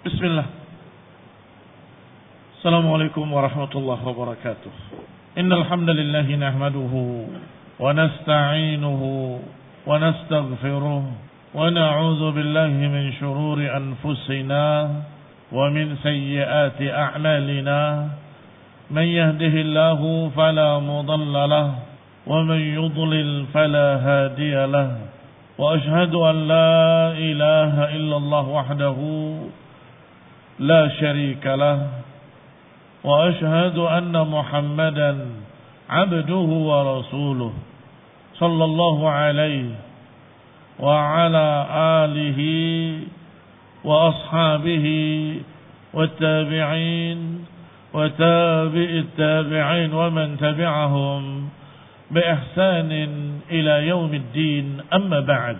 Bismillah. Assalamualaikum warahmatullahi wabarakatuh. Innal hamdalillah nahmaduhu wa nasta'inuhu wa nastaghfiruh wa na'udzu billahi min shururi anfusina wa min sayyiati a'malina. Man yahdihillahu fala mudilla lahu wa man yudlil fala hadiya lahu. Wa ashhadu an la ilaha illallah wahdahu لا شريك له وأشهد أن محمدا عبده ورسوله صلى الله عليه وعلى آله وأصحابه والتابعين وتابع التابعين ومن تبعهم بإحسان إلى يوم الدين أما بعد.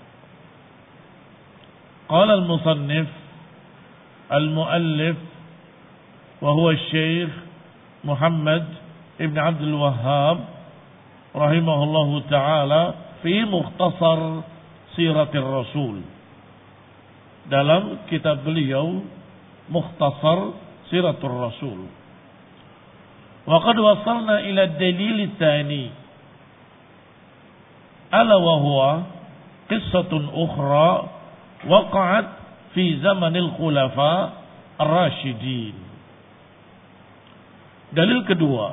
قال المصنف المؤلف وهو الشيخ محمد ابن عبد الوهاب رحمه الله تعالى في مختصر سيرة الرسول. Dalam kitab beliau Mukhtasar Siratul Rasul. وقد وصلنا إلى الدليل الثاني ألا وهو قصة أخرى وقعت fi zamanil khulafa ar-rasyidin. Dalil kedua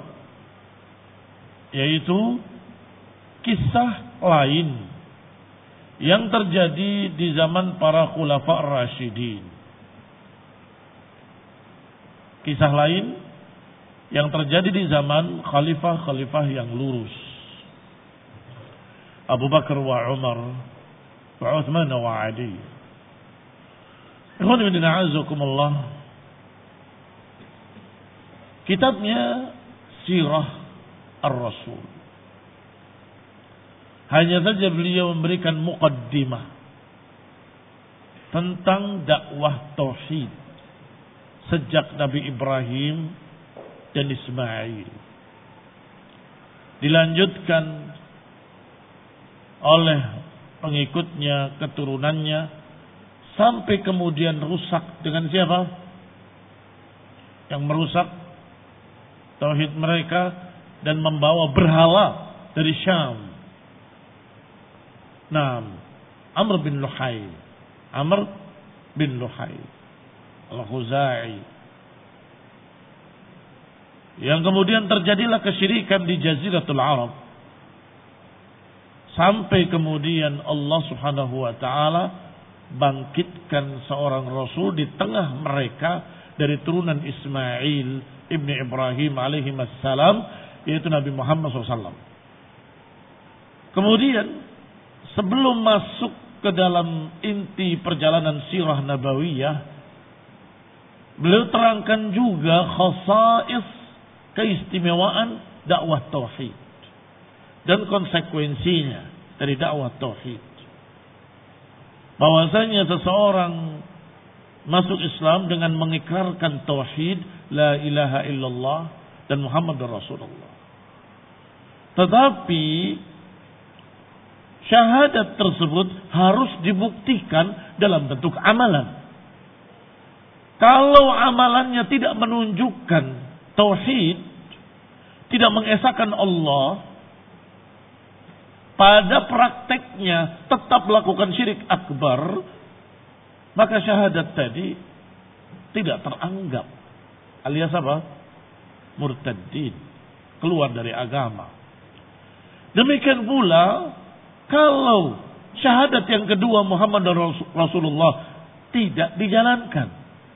yaitu kisah lain yang terjadi di zaman para khulafa ar-rasyidin. Kisah lain yang terjadi di zaman khalifah-khalifah yang lurus, Abu Bakar wa Umar wa Uthman wa Ali. Kitabnya Sirah Ar-Rasul. Hanya saja beliau memberikan muqaddimah tentang dakwah tauhid sejak Nabi Ibrahim dan Ismail. Dilanjutkan oleh pengikutnya, keturunannya, sampai kemudian rusak dengan siapa? Yang merusak tauhid mereka dan membawa berhala dari Syam. Amr bin Luhai. Amr bin Luhai Al-Khuzai. Yang kemudian terjadilah kesyirikan di Jaziratul Arab. Sampai kemudian Allah Subhanahu wa taala bangkitkan seorang rasul di tengah mereka dari turunan Ismail ibni Ibrahim alaihi wassalam, yaitu Nabi Muhammad SAW. Kemudian sebelum masuk ke dalam inti perjalanan sirah nabawiyah, beliau terangkan juga khasais, keistimewaan dakwah tauhid dan konsekuensinya dari dakwah tauhid. Bahwasanya seseorang masuk Islam dengan mengikrarkan tauhid, la ilaha illallah dan Muhammadur Rasulullah. Tetapi syahadat tersebut harus dibuktikan dalam bentuk amalan. Kalau amalannya tidak menunjukkan tauhid, tidak mengesahkan Allah, pada prakteknya tetap melakukan syirik akbar, maka syahadat tadi tidak teranggap, alias apa? Murtadin, keluar dari agama. Demikian pula kalau syahadat yang kedua Muhammad Rasulullah tidak dijalankan,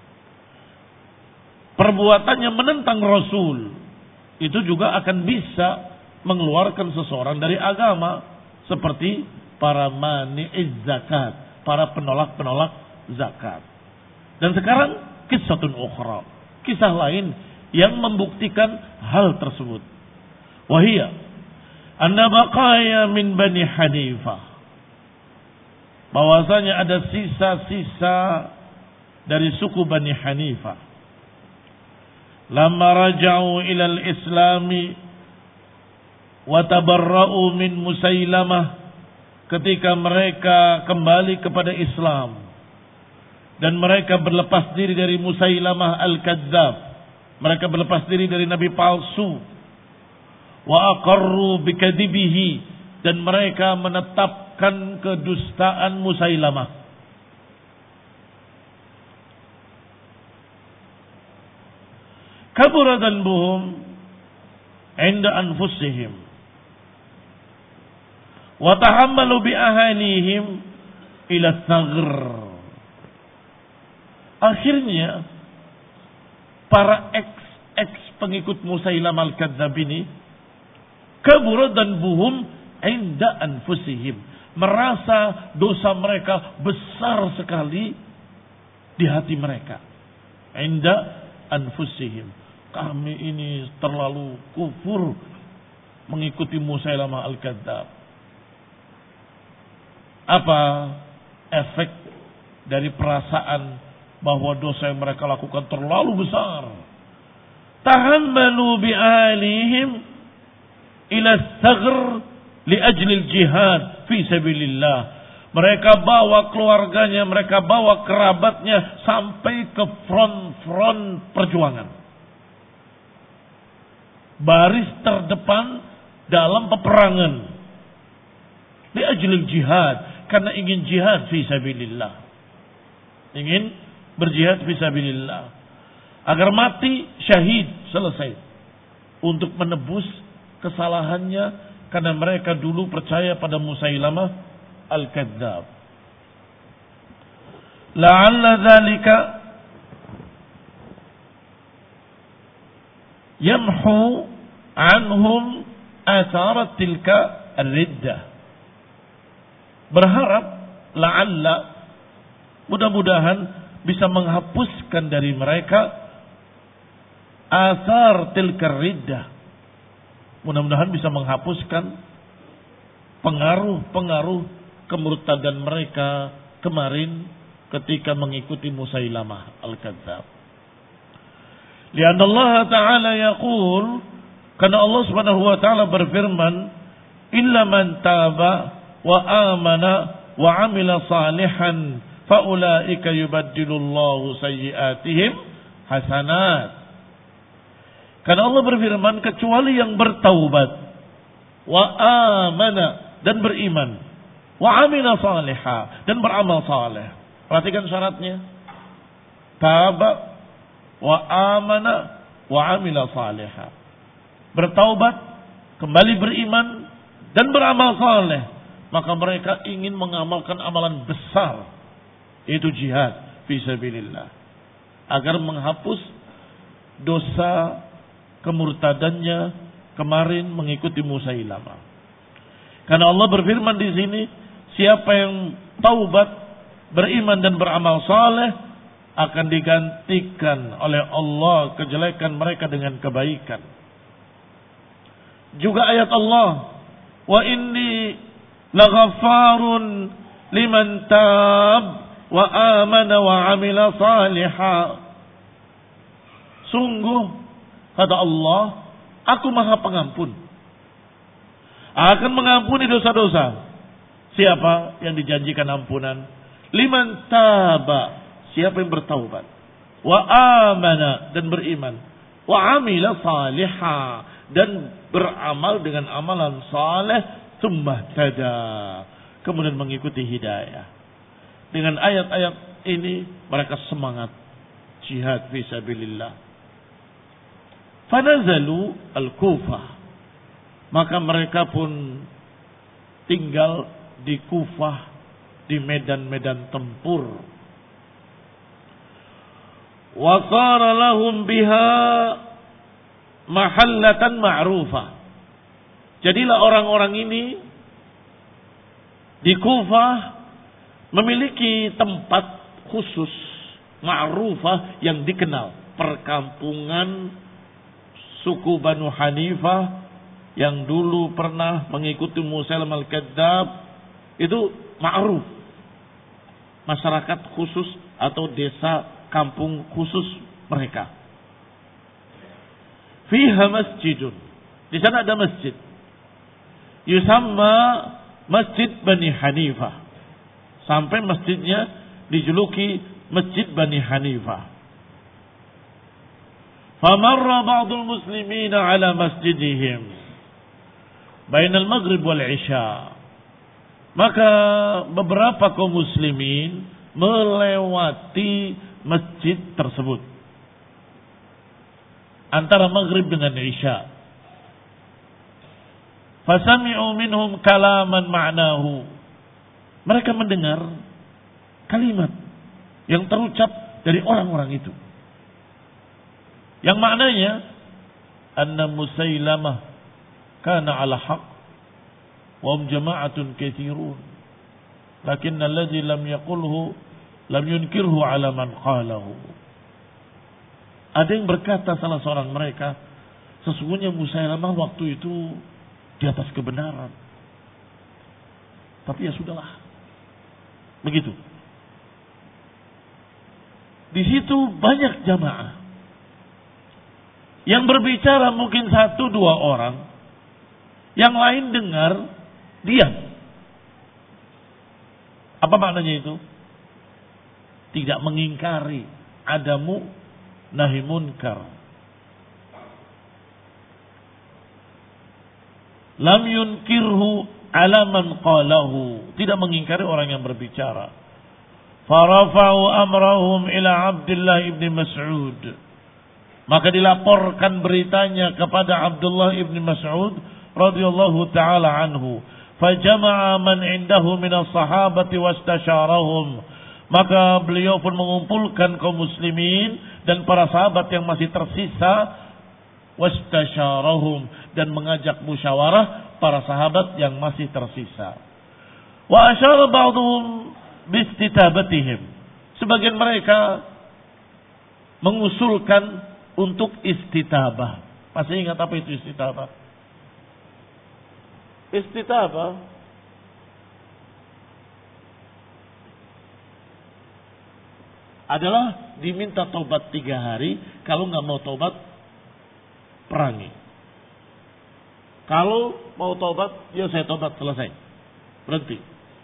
perbuatannya menentang Rasul, itu juga akan bisa mengeluarkan seseorang dari agama, seperti para mani'iz zakat, para penolak-penolak zakat. Dan sekarang kisatun ukhra, kisah lain yang membuktikan hal tersebut. Wahia anna baqaya min Bani Hanifah, bahwasanya ada sisa-sisa dari suku Bani Hanifah. Lamma raja'u ilal islami wa tabarra'u min Musailamah, ketika mereka kembali kepada Islam Dan mereka berlepas diri dari Musailamah al-Kadzdzab. Mereka berlepas diri dari nabi palsu. Wa aqarru bikadibihi, dan mereka menetapkan kedustaan Musailamah. Kabura dhanbuhum 'inda anfusihim wa tahammalu bi ahanihim ila thaghr. Akhirnya para ex pengikut Musailamah al-Kadzdzab ini kabura dhanbuhum 'inda anfusihim, merasa dosa mereka besar sekali di hati mereka. 'Inda anfusihim, kami ini terlalu kufur mengikuti Musailamah al-Kadzdzab. Apa efek dari perasaan bahwa dosa yang mereka lakukan terlalu besar? Tahammalu bi'alihim ila thaghr li ajli al-jihad fi sabilillah. Mereka bawa keluarganya, mereka bawa kerabatnya sampai ke front perjuangan. Baris terdepan dalam peperangan. Li ajli al-jihad, karena ingin jihad fi sabilillah. Ingin berjihad fi sabilillah. Agar mati syahid, selesai. Untuk menebus kesalahannya, karena mereka dulu percaya pada Musailamah al-Kadzdzab. La'alla dzalika yamhu anhum atharat tilka ar-riddah. Berharap la'alla, mudah-mudahan bisa menghapuskan dari mereka athar tilka ar-riddah. Mudah-mudahan bisa menghapuskan pengaruh kemurtadan mereka kemarin ketika mengikuti Musailamah al-Kadzdzab. Lianna Allah Ta'ala yaqul, karena Allah Subhanahu wa taala berfirman, illa man taba wa amana wa amila salihan faulaika yubaddilullahu sayyiatihim hasanat. Karena Allah berfirman, kecuali yang bertaubat wa amana, dan beriman, wa amila salihah, dan beramal saleh. Perhatikan syaratnya. Taba wa amana wa amila salihah. Bertaubat, kembali beriman, dan beramal saleh. Maka mereka ingin mengamalkan amalan besar, yaitu jihad fi sabilillah, agar menghapus dosa kemurtadannya kemarin mengikuti Musailamah. Karena Allah berfirman di sini, siapa yang taubat, beriman dan beramal saleh, akan digantikan oleh Allah kejelekan mereka dengan kebaikan. Juga ayat Allah, wa inni laghaffarun liman tab wa amana wa amila salihah. Sungguh, kata Allah, aku maha pengampun, akan mengampuni dosa-dosa. Siapa yang dijanjikan ampunan? Liman taba, siapa yang bertaubat, wa amana, dan beriman, wa amila salihah, dan beramal dengan amalan saleh, tsumma tada, kemudian mengikuti hidayah. Dengan ayat-ayat ini mereka semangat jihad fi sabilillah. Fanazalu al-Kufah, maka mereka pun tinggal di Kufah, di medan-medan tempur. Wa qara lahum biha mahallatan ma'rufah. Jadilah orang-orang ini di Kufah memiliki tempat khusus ma'rufah yang dikenal, perkampungan suku Banu Hanifah yang dulu pernah mengikuti Musailamah al-Kadzdzab. Itu ma'ruf, masyarakat khusus atau desa kampung khusus mereka. Fiha masjidun, di sana ada masjid, yusamma Masjid Bani Hanifah, sampai masjidnya dijuluki masjid Bani Hanifah. Famarra ba'dul muslimina ala masjidihim bainal maghrib wal isya. Maka beberapa kaum muslimin melewati masjid tersebut antara maghrib dengan isya. Fasami'u minhum kalaman ma'nahu. Mereka mendengar kalimat yang terucap dari orang-orang itu, yang maknanya anna Musailamah kana ala haq wa hum jama'atun katsirun lakinna alladhi lam yaqulhu lam yunkirhu ala man qalahu. Ada yang berkata, salah seorang mereka, sesungguhnya Musailamah waktu itu di atas kebenaran, tapi ya sudahlah, begitu. Di situ banyak jamaah yang berbicara, mungkin 1-2 orang, yang lain dengar, diam. Apa maknanya itu? Tidak mengingkari, adamu nahi munkar. Lam yunkirhu ala man qalahu, tidak mengingkari orang yang berbicara. Farafa'u amrahum ila Abdullah ibn Mas'ud. Maka dilaporkan beritanya kepada Abdullah ibn Mas'ud radhiyallahu taala anhu. Fajama'a man indahu minas sahabati wastasyarahum. Maka beliau pun mengumpulkan kaum muslimin dan para sahabat yang masih tersisa, wastasyarahum, dan mengajak musyawarah para sahabat yang masih tersisa. Wa asyara ba'dhum bistitabatihim. Sebagian mereka mengusulkan untuk istitabah. Masih ingat apa itu istitabah? Istitabah adalah diminta taubat 3 hari. Kalau nggak mau taubat, perangi. Kalau mau taubat, ya saya taubat, selesai, berhenti.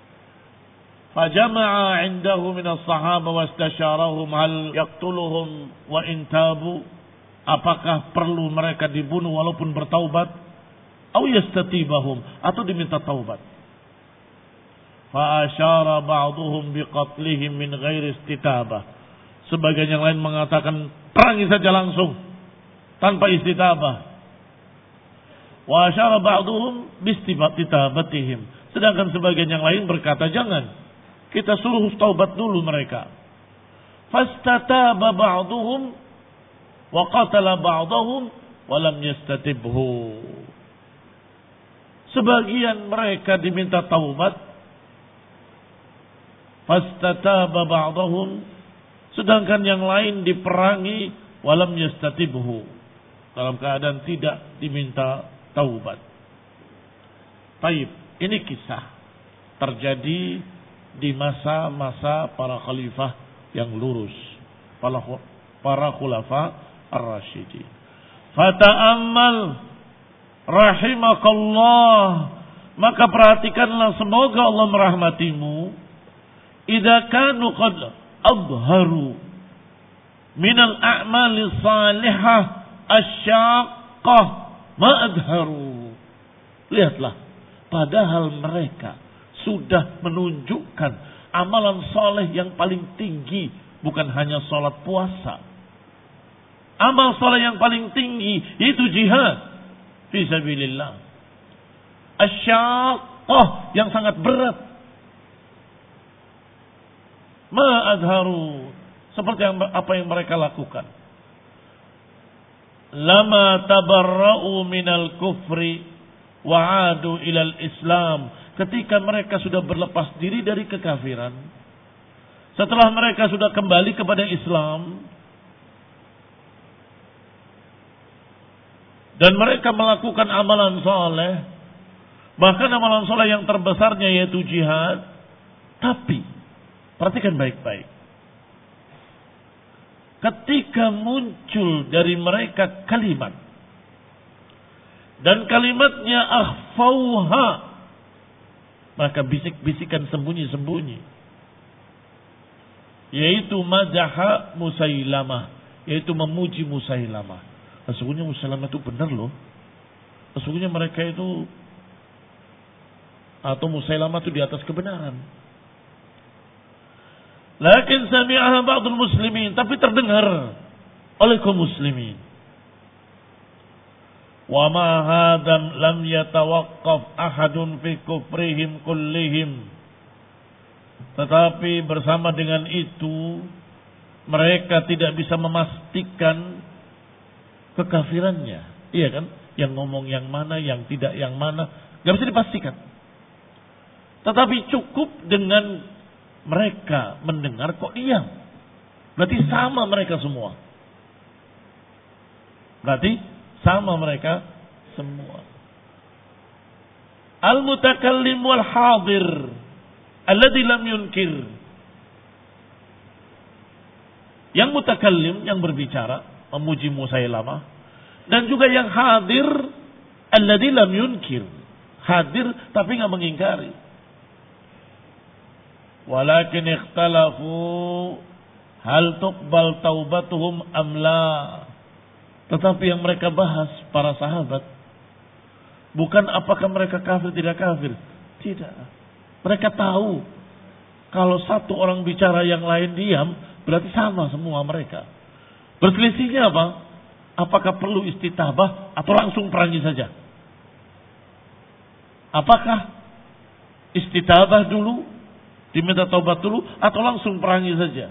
Fajama'a indahu minas sahaba wastasyarahum hal yaqtuluhum wa intabu. Apakah perlu mereka dibunuh walaupun bertaubat? Aw yastatibahum, atau diminta taubat. Fa asyara ba'dhum biqatlihim min ghairi istitabah. Sebagian yang lain mengatakan perangi saja langsung tanpa istitabah. Wa asyara ba'dhum bistitabatihim. Sedangkan sebagian yang lain berkata jangan, kita suruh taubat dulu mereka. Fastataba ba'dhum wa qatala ba'dahum wa lam yastatibhu. Sebagian mereka diminta taubat, fastataba ba'dahum, sedangkan yang lain diperangi wa lam yastatibhu, dalam keadaan tidak diminta taubat. Taib, ini kisah terjadi di masa-masa para khalifah yang lurus, para khulafa ar-rasyidin. Fata'ammal rahimakallah, maka perhatikanlah, semoga Allah merahmatimu. Idza kanu qad adharu minal a'mali salihah asyaqqah ma adharu. Lihatlah, padahal mereka sudah menunjukkan amalan soleh yang paling tinggi, bukan hanya sholat puasa. Amal soleh yang paling tinggi yaitu jihad fi sabilillah. Asyaqqah, yang sangat berat. Ma adharu, seperti apa yang mereka lakukan. Lama tabarra'u minal kufri wa adu ilal islam. Ketika mereka sudah berlepas diri dari kekafiran, setelah mereka sudah kembali kepada Islam, dan mereka melakukan amalan soleh, bahkan amalan soleh yang terbesarnya yaitu jihad. Tapi perhatikan baik-baik, ketika muncul dari mereka kalimat, dan kalimatnya akhfauha, maka bisik-bisikan sembunyi-sembunyi. yaitu madaha Musailamah, yaitu memuji Musailamah. Sesungguhnya Musailamah itu benar loh. Sesungguhnya mereka itu atau Musailamah itu di atas kebenaran. Lakin sami'aha ba'dul muslimin, tapi terdengar oleh kaum muslimin. Wa ma hadam lam yatawaqqaf ahadun fi kufrihim kullihim. Tetapi bersama dengan itu mereka tidak bisa memastikan kekafirannya. Iya kan? Yang ngomong yang mana, yang tidak yang mana, enggak bisa dipastikan. Tetapi cukup dengan mereka mendengar kok diam. Berarti sama mereka semua. Berarti sama mereka semua. Al-mutakallim wal hadir alladhi lam yunkir. Yang mutakallim, yang berbicara, memuji Musailamah, dan juga yang hadir alladhi lam yunkir. Hadir tapi enggak mengingkari. Walakin ikhtalafu hal tuqbal taubatuhum am la. Tetapi yang mereka bahas para sahabat bukan apakah mereka kafir tidak kafir. Tidak. Mereka tahu kalau satu orang bicara yang lain diam, berarti sama semua mereka. Berselisihnya apa? Apakah perlu istitabah atau langsung perangi saja? Apakah istitabah dulu, diminta taubat dulu, atau langsung perangi saja?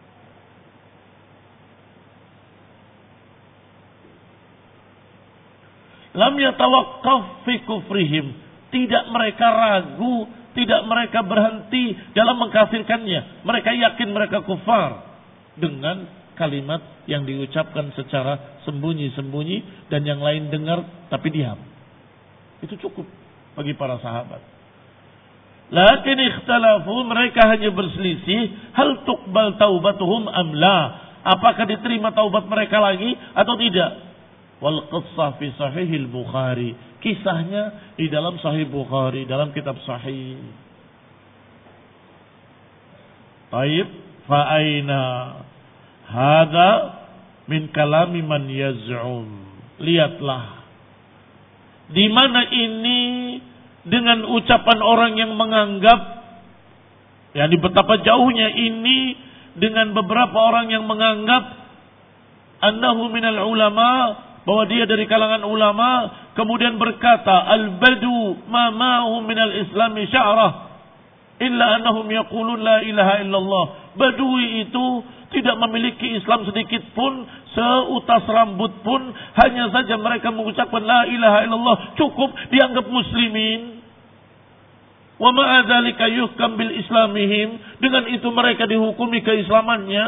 Lam yatawaqqaf fi kufrihim. Tidak mereka ragu, tidak mereka berhenti dalam mengkafirkannya. Mereka yakin mereka kufar dengan kalimat yang diucapkan secara sembunyi-sembunyi dan yang lain dengar tapi diam. Itu cukup bagi para sahabat. Lakin ikhtalafu, mereka hanya berselisih, hal tuqbal taubatuhum am la. Apakah diterima taubat mereka lagi atau tidak? Wal qissah fi sahihil Bukhari. Kisahnya di dalam Sahih Bukhari, dalam kitab Sahih. Taib, fa aina hadza min kalami man yaz'um. Lihatlah di mana ini dengan ucapan orang yang menganggap, yakni betapa jauhnya ini dengan beberapa orang yang menganggap annahu minal ulama, bahwa dia dari kalangan ulama, kemudian berkata al-badu ma ma'hum minal islami sya'rah illa annahum yaqulun la ilaha illallah. Badui itu tidak memiliki Islam sedikit pun, seutas rambut pun, hanya saja mereka mengucapkan la ilaha illallah, cukup dianggap muslimin. Wa ma'a dzalika yuhkam bil islamihim, dengan itu mereka dihukumi keislamannya.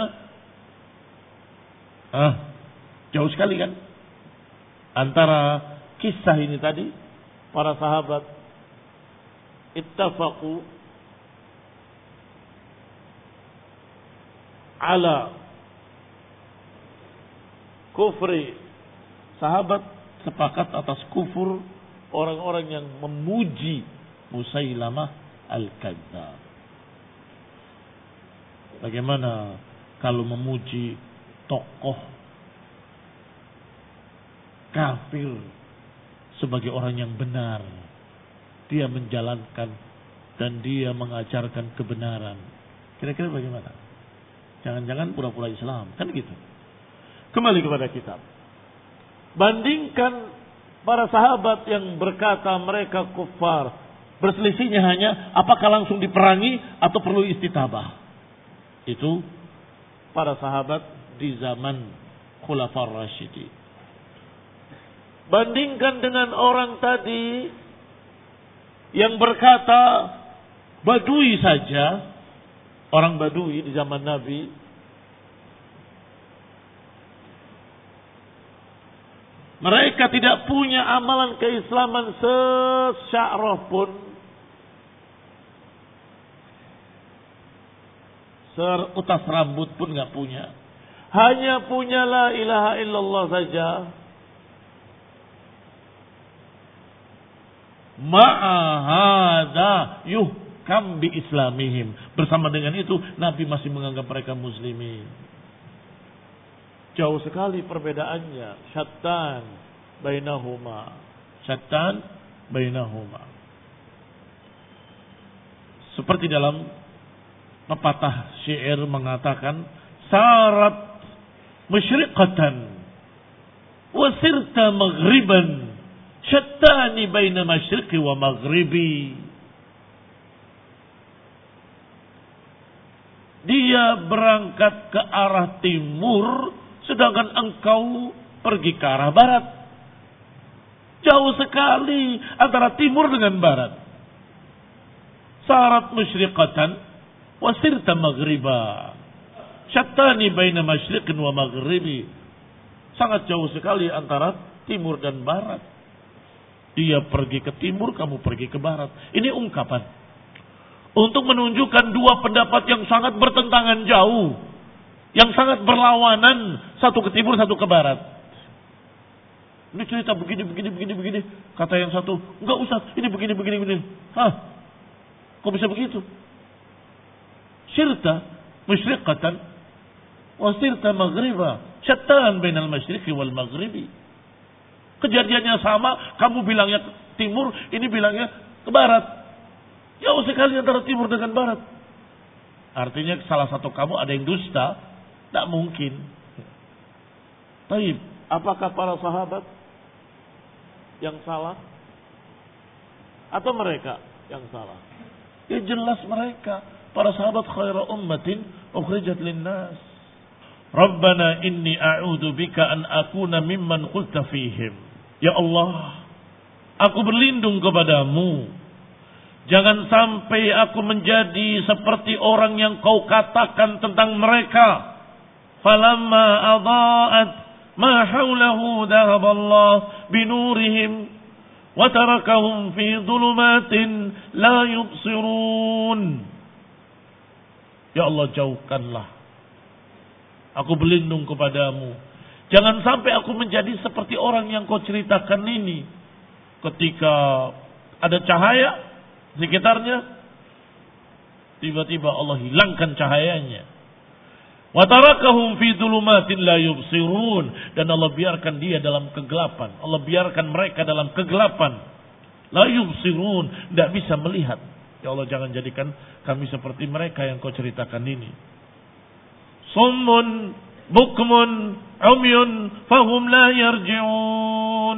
Jauh sekali kan antara kisah ini tadi. Para sahabat ittafaqu ala kufri, sahabat sepakat atas kufur orang-orang yang memuji Musailamah al-Kadzdzab. Bagaimana kalau memuji tokoh kafir sebagai orang yang benar, dia menjalankan dan dia mengajarkan kebenaran, kira-kira bagaimana? Jangan-jangan pura-pura Islam, kan gitu. Kembali kepada kitab. Bandingkan para sahabat yang berkata mereka kufar, berselisihnya hanya apakah langsung diperangi atau perlu istitabah. Itu para sahabat di zaman Khulafaur Rasyidin. Bandingkan dengan orang tadi yang berkata Badui saja, orang Badui di zaman Nabi, mereka tidak punya amalan keislaman sesya'rah pun, seutas rambut pun nggak punya. Hanya punya la ilaha illallah saja. Ma'ahada kam bi islamihim. Bersama dengan itu Nabi masih menganggap mereka muslimin. Jauh sekali perbedaannya. Syattan bainahuma. Syattan bainahuma. Seperti dalam pepatah syair mengatakan, sarat musyriqatan wa sirta maghriban syattani baina masyriqi wa maghribi. Dia berangkat ke arah timur, sedangkan engkau pergi ke arah barat. Jauh sekali antara timur dengan barat. Sarat musyriqatan wa sirta maghriba. Syattani baina masyriqin wa maghribi. Sangat jauh sekali antara timur dan barat. Dia pergi ke timur, kamu pergi ke barat. Ini ungkapan untuk menunjukkan dua pendapat yang sangat bertentangan jauh, yang sangat berlawanan, satu ke timur, satu ke barat. Ini cerita begini. Kata yang satu, enggak usah, ini begini. Hah? Kok bisa begitu? Syirta musyriqatan wa sirta maghriba. Syattan bainal masyriqi wal maghribi. Kejadiannya sama, kamu bilangnya ke timur, ini bilangnya ke barat. Jauh sekali antara timur dengan barat. Artinya salah satu kamu ada yang dusta, tidak mungkin. Taib, apakah para sahabat yang salah atau mereka yang salah? Ya jelas mereka. Para sahabat khaira ummatin ukhrijat linnas. Rabbana inni a'udzu bika an akuna mimman qulta fihim. Ya Allah, aku berlindung kepadamu. Jangan sampai aku menjadi seperti orang yang kau katakan tentang mereka. Falamma adaa'at ma haulahu dhahaballah binurihim wa tarakahum fi dhulumatin la yubsirun. Ya Allah, jauhkanlah. Aku berlindung kepadamu. Jangan sampai aku menjadi seperti orang yang kau ceritakan ini. Ketika ada cahaya sekitarnya, tiba-tiba Allah hilangkan cahayanya. Wa tarakahum fi dhulumatin la yubsirun, dan Allah biarkan dia dalam kegelapan. Allah biarkan mereka dalam kegelapan. La yubsirun, tidak bisa melihat. Ya Allah, jangan jadikan kami seperti mereka yang kau ceritakan ini. Summun bukmun umyun fahum la yarji'un.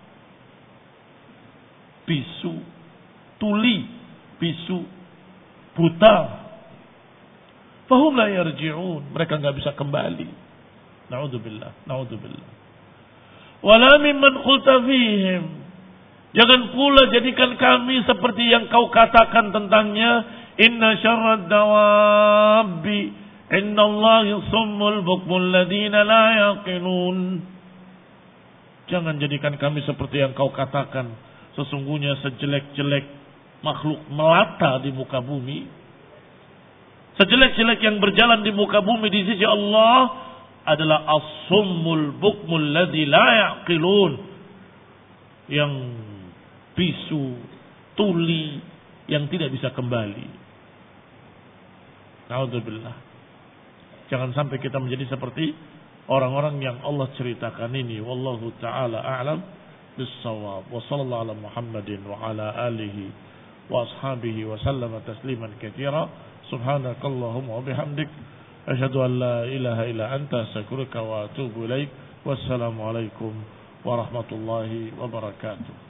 Bisu, tuli, bisu, buta. Fahum la yarji'un. Mereka enggak bisa kembali. Na'udzubillah. Wala mimman qulta fihim. Jangan pula jadikan kami seperti yang kau katakan tentangnya. Inna syarrad dawabbi innallahi summul bukmul ladina la yaqilun. Jangan jadikan kami seperti yang kau katakan. Sesungguhnya sejelek-jelek makhluk melata di muka bumi, sejelek-jelek yang berjalan di muka bumi di sisi Allah adalah as-summul bukmul ladzi la yaqilun, yang bisu, tuli, yang tidak bisa kembali. Na'udzubillah. Jangan sampai kita menjadi seperti orang-orang yang Allah ceritakan ini. Wallahu ta'ala a'lam bis-shawab. Wa sallallahu ala Muhammadin wa ala alihi wa ashabihi wa sallama tasliman katsira. Subhanakallahumma wa bihamdik asyhadu an la ilaha illa anta astaghfiruka wa atubu ilaik. Wassalamu alaikum warahmatullahi wabarakatuh.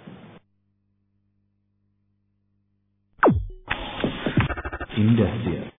Indah dia.